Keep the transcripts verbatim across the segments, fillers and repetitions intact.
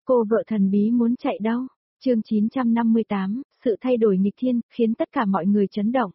Cô vợ thần bí muốn chạy đâu? Chương chín trăm năm mươi tám, sự thay đổi nghịch thiên, khiến tất cả mọi người chấn động.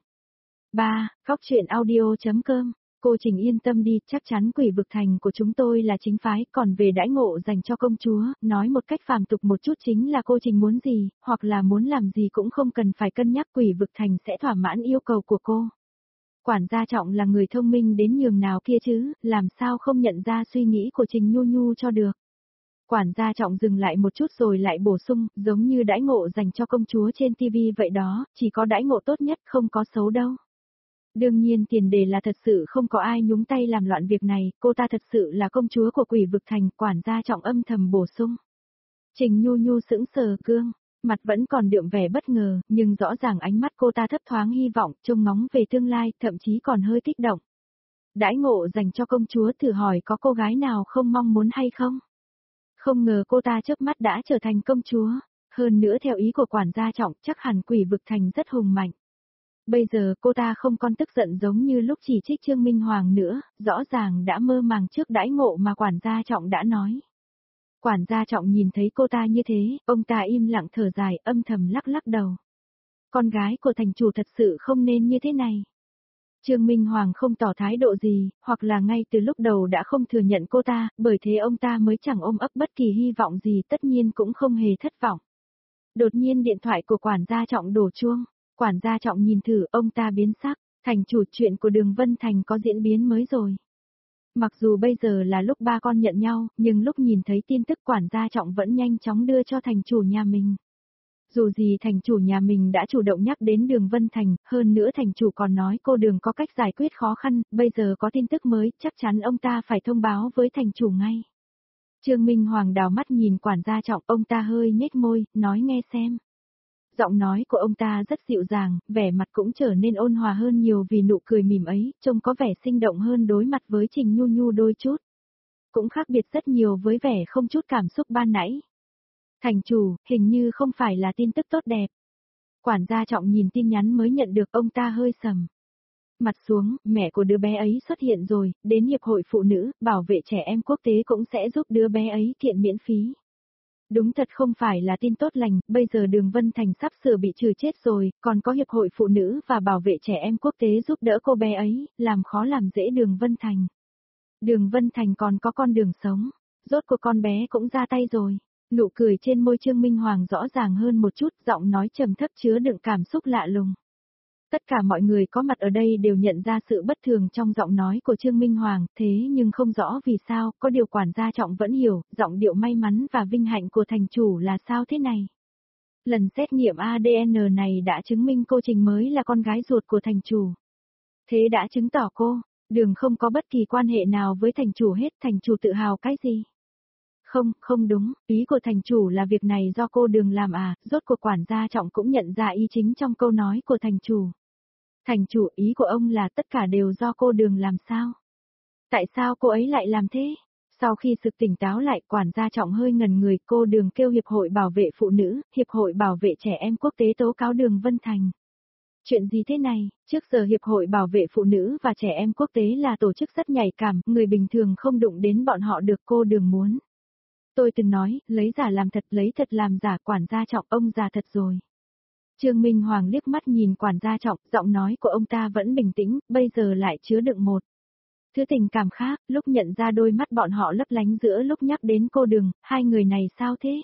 ba. Góc truyện audio chấm com. Cô Trình yên tâm đi, chắc chắn Quỷ Vực Thành của chúng tôi là chính phái, còn về đãi ngộ dành cho công chúa, nói một cách phàm tục một chút chính là cô Trình muốn gì, hoặc là muốn làm gì cũng không cần phải cân nhắc, Quỷ Vực Thành sẽ thỏa mãn yêu cầu của cô. Quản gia Trọng là người thông minh đến nhường nào kia chứ, làm sao không nhận ra suy nghĩ của Trình Nhu Nhu cho được. Quản gia Trọng dừng lại một chút rồi lại bổ sung, giống như đãi ngộ dành cho công chúa trên ti vi vậy đó, chỉ có đãi ngộ tốt nhất, không có xấu đâu. Đương nhiên tiền đề là thật sự không có ai nhúng tay làm loạn việc này, cô ta thật sự là công chúa của Quỷ Vực Thành, quản gia Trọng âm thầm bổ sung. Trình Nhu Nhu sững sờ gương, mặt vẫn còn đượm vẻ bất ngờ, nhưng rõ ràng ánh mắt cô ta thấp thoáng hy vọng, trông ngóng về tương lai, thậm chí còn hơi kích động. Đãi ngộ dành cho công chúa, thử hỏi có cô gái nào không mong muốn hay không? Không ngờ cô ta chớp mắt đã trở thành công chúa, hơn nữa theo ý của quản gia Trọng chắc hẳn Quỷ Vực Thành rất hùng mạnh. Bây giờ cô ta không còn tức giận giống như lúc chỉ trích Trương Minh Hoàng nữa, rõ ràng đã mơ màng trước đãi ngộ mà quản gia Trọng đã nói. Quản gia Trọng nhìn thấy cô ta như thế, ông ta im lặng thở dài, âm thầm lắc lắc đầu. Con gái của thành chủ thật sự không nên như thế này. Trương Minh Hoàng không tỏ thái độ gì, hoặc là ngay từ lúc đầu đã không thừa nhận cô ta, bởi thế ông ta mới chẳng ôm ấp bất kỳ hy vọng gì, tất nhiên cũng không hề thất vọng. Đột nhiên điện thoại của quản gia Trọng đổ chuông, quản gia Trọng nhìn thử, ông ta biến sắc, thành chủ, chuyện của Đường Vân Thành có diễn biến mới rồi. Mặc dù bây giờ là lúc ba con nhận nhau, nhưng lúc nhìn thấy tin tức quản gia Trọng vẫn nhanh chóng đưa cho thành chủ nhà mình. Dù gì thành chủ nhà mình đã chủ động nhắc đến Đường Vân Thành, hơn nữa thành chủ còn nói cô Đường có cách giải quyết khó khăn, bây giờ có tin tức mới, chắc chắn ông ta phải thông báo với thành chủ ngay. Trương Minh Hoàng đào mắt nhìn quản gia Trọng, ông ta hơi nhếch môi, nói nghe xem. Giọng nói của ông ta rất dịu dàng, vẻ mặt cũng trở nên ôn hòa hơn nhiều vì nụ cười mỉm ấy, trông có vẻ sinh động hơn đối mặt với Trình Nhu Nhu đôi chút. Cũng khác biệt rất nhiều với vẻ không chút cảm xúc ban nãy. Thành chủ, hình như không phải là tin tức tốt đẹp. Quản gia Trọng nhìn tin nhắn mới nhận được, ông ta hơi sầm mặt xuống, mẹ của đứa bé ấy xuất hiện rồi, đến Hiệp hội Phụ nữ, bảo vệ trẻ em quốc tế cũng sẽ giúp đứa bé ấy thiện miễn phí. Đúng thật không phải là tin tốt lành, bây giờ Đường Vân Thành sắp sửa bị trừ chết rồi, còn có Hiệp hội Phụ nữ và bảo vệ trẻ em quốc tế giúp đỡ cô bé ấy, làm khó làm dễ Đường Vân Thành. Đường Vân Thành còn có con đường sống, rốt cuộc con bé cũng ra tay rồi. Nụ cười trên môi Trương Minh Hoàng rõ ràng hơn một chút, giọng nói trầm thấp chứa đựng cảm xúc lạ lùng. Tất cả mọi người có mặt ở đây đều nhận ra sự bất thường trong giọng nói của Trương Minh Hoàng, thế nhưng không rõ vì sao, có điều quản gia Trọng vẫn hiểu, giọng điệu may mắn và vinh hạnh của thành chủ là sao thế này. Lần xét nghiệm a đê en này đã chứng minh cô Trình mới là con gái ruột của thành chủ. Thế đã chứng tỏ cô, Đường không có bất kỳ quan hệ nào với thành chủ hết, thành chủ tự hào cái gì? Không, không đúng, ý của thành chủ là việc này do cô Đường làm à, rốt cuộc quản gia Trọng cũng nhận ra ý chính trong câu nói của thành chủ. Thành chủ, ý của ông là tất cả đều do cô Đường làm sao? Tại sao cô ấy lại làm thế? Sau khi sực tỉnh táo lại, quản gia Trọng hơi ngần người, cô Đường kêu Hiệp hội Bảo vệ Phụ nữ, Hiệp hội Bảo vệ Trẻ Em Quốc tế tố cáo Đường Vân Thành. Chuyện gì thế này? Trước giờ Hiệp hội Bảo vệ Phụ nữ và Trẻ Em Quốc tế là tổ chức rất nhạy cảm, người bình thường không đụng đến bọn họ được, cô Đường muốn. Tôi từng nói, lấy giả làm thật, lấy thật làm giả, quản gia Trọng, ông già thật rồi. Trương Minh Hoàng liếc mắt nhìn quản gia Trọng, giọng nói của ông ta vẫn bình tĩnh, bây giờ lại chứa đựng một thứ tình cảm khác, lúc nhận ra đôi mắt bọn họ lấp lánh giữa lúc nhắc đến cô Đường, hai người này sao thế?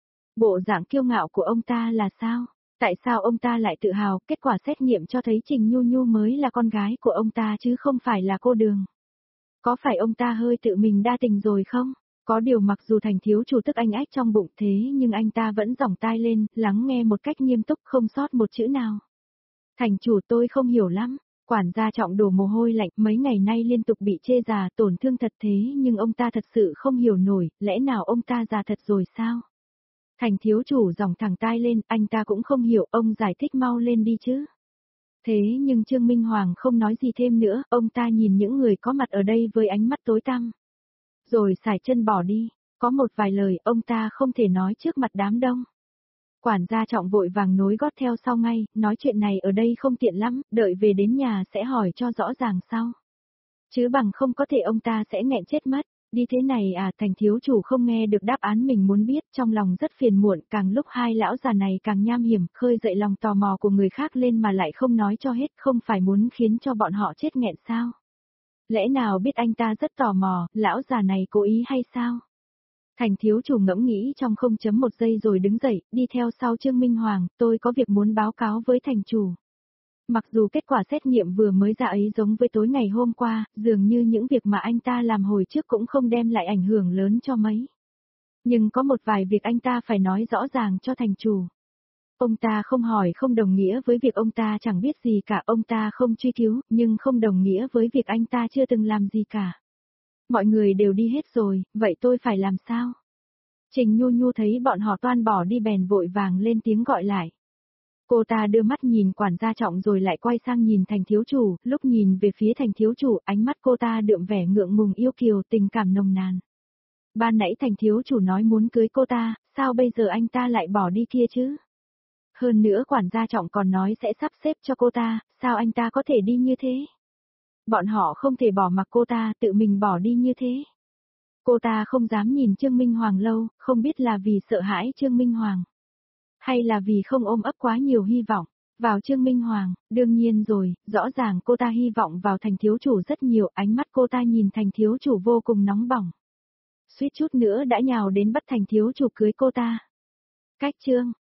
Bộ dạng kiêu ngạo của ông ta là sao? Tại sao ông ta lại tự hào, kết quả xét nghiệm cho thấy Trình Nhu Nhu mới là con gái của ông ta chứ không phải là cô Đường? Có phải ông ta hơi tự mình đa tình rồi không? Có điều mặc dù thành thiếu chủ tức anh ách trong bụng thế nhưng anh ta vẫn giỏng tai lên, lắng nghe một cách nghiêm túc không sót một chữ nào. Thành chủ, tôi không hiểu lắm, quản gia Trọng đổ mồ hôi lạnh, mấy ngày nay liên tục bị chê già, tổn thương thật thế nhưng ông ta thật sự không hiểu nổi, lẽ nào ông ta già thật rồi sao? Thành thiếu chủ giỏng thẳng tai lên, anh ta cũng không hiểu, ông giải thích mau lên đi chứ. Thế nhưng Trương Minh Hoàng không nói gì thêm nữa, ông ta nhìn những người có mặt ở đây với ánh mắt tối tăm. Rồi xài chân bỏ đi, có một vài lời ông ta không thể nói trước mặt đám đông. Quản gia Trọng vội vàng nối gót theo sau ngay, nói chuyện này ở đây không tiện lắm, đợi về đến nhà sẽ hỏi cho rõ ràng sau. Chứ bằng không có thể ông ta sẽ nghẹn chết mất. Đi thế này à, thành thiếu chủ không nghe được đáp án mình muốn biết, trong lòng rất phiền muộn, càng lúc hai lão già này càng nham hiểm, khơi dậy lòng tò mò của người khác lên mà lại không nói cho hết, không phải muốn khiến cho bọn họ chết nghẹn sao? Lẽ nào biết anh ta rất tò mò, lão già này cố ý hay sao? Thành thiếu chủ ngẫm nghĩ trong không chấm một giây rồi đứng dậy, đi theo sau Trương Minh Hoàng, tôi có việc muốn báo cáo với thành chủ. Mặc dù kết quả xét nghiệm vừa mới ra ấy giống với tối ngày hôm qua, dường như những việc mà anh ta làm hồi trước cũng không đem lại ảnh hưởng lớn cho mấy. Nhưng có một vài việc anh ta phải nói rõ ràng cho thành chủ. Ông ta không hỏi không đồng nghĩa với việc ông ta chẳng biết gì cả, ông ta không truy cứu, nhưng không đồng nghĩa với việc anh ta chưa từng làm gì cả. Mọi người đều đi hết rồi, vậy tôi phải làm sao? Trình Nhu Nhu thấy bọn họ toan bỏ đi bèn vội vàng lên tiếng gọi lại. Cô ta đưa mắt nhìn quản gia Trọng rồi lại quay sang nhìn thành thiếu chủ, lúc nhìn về phía thành thiếu chủ, ánh mắt cô ta đượm vẻ ngượng ngùng yêu kiều, tình cảm nồng nàn. Ban nãy thành thiếu chủ nói muốn cưới cô ta, sao bây giờ anh ta lại bỏ đi kia chứ? Hơn nữa quản gia Trọng còn nói sẽ sắp xếp cho cô ta, sao anh ta có thể đi như thế? Bọn họ không thể bỏ mặc cô ta, tự mình bỏ đi như thế. Cô ta không dám nhìn Trương Minh Hoàng lâu, không biết là vì sợ hãi Trương Minh Hoàng. Hay là vì không ôm ấp quá nhiều hy vọng, vào Trương Minh Hoàng, đương nhiên rồi, rõ ràng cô ta hy vọng vào thành thiếu chủ rất nhiều, ánh mắt cô ta nhìn thành thiếu chủ vô cùng nóng bỏng. Suýt chút nữa đã nhào đến bắt thành thiếu chủ cưới cô ta. Cách chương